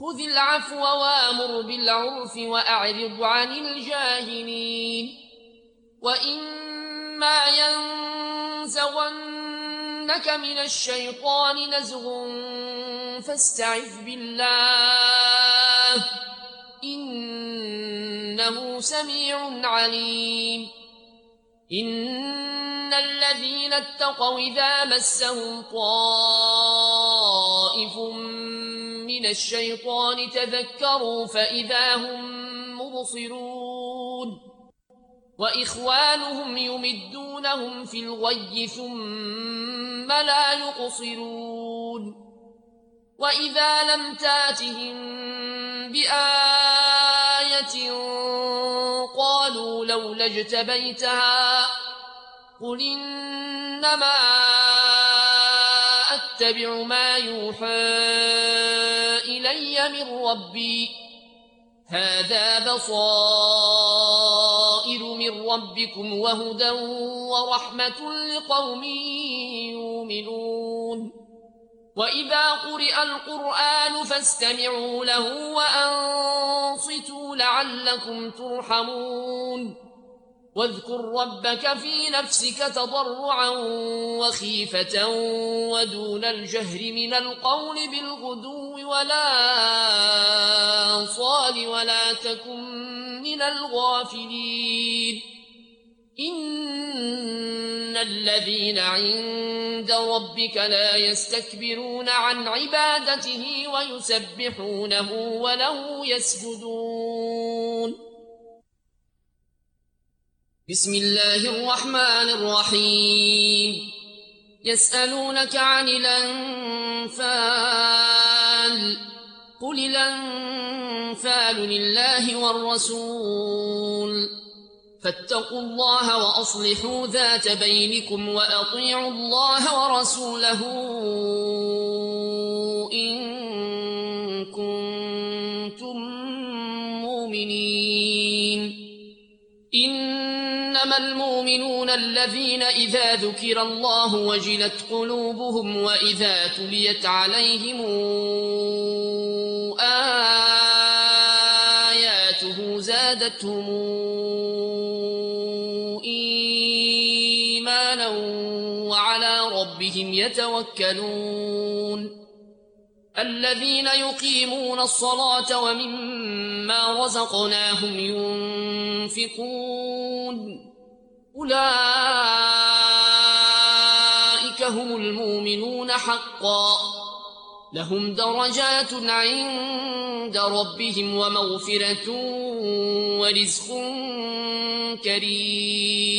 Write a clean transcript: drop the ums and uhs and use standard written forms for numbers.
خذ العفو وامر بالعرف وأعرض عن الجاهلين وإما ينزغنك من الشيطان نزغ فاستعذ بالله إنه سميع عليم إن الذين اتقوا إذا مسهم طائف من الشيطان تذكروا فإذا هم مبصرون وإخوانهم يمدونهم في الغي ثم لا يقصرون وإذا لم تاتهم بآية قالوا لولا اجتبيتها قل إنما أتبع ما يوحى إلي من ربي هذا بصائر من ربكم وهدى ورحمة لقوم يؤمنون وإذا قرئ القرآن فاستمعوا له وأنصتوا لعلكم ترحمون واذكر ربك في نفسك تضرعا وخيفة ودون الجهر من القول بالغدو والآصال ولا تكن من الغافلين إن الذين عند ربك لا يستكبرون عن عبادته ويسبحونه وله يسجدون بسم الله الرحمن الرحيم يسألونك عن الأنفال قل الأنفال لله والرسول فاتقوا الله وأصلحوا ذات بينكم وأطيعوا الله ورسوله إن كنتم مؤمنين إنما المؤمنون الذين إذا ذكر الله وجلت قلوبهم وإذا تليت عليهم آياته زادتهم إيمانا وعلى ربهم يتوكلون الذين يقيمون الصلاة ومما رزقناهم ينفقون أولئك هم المؤمنون حقا لهم درجات عند ربهم ومغفرة ورزق كريم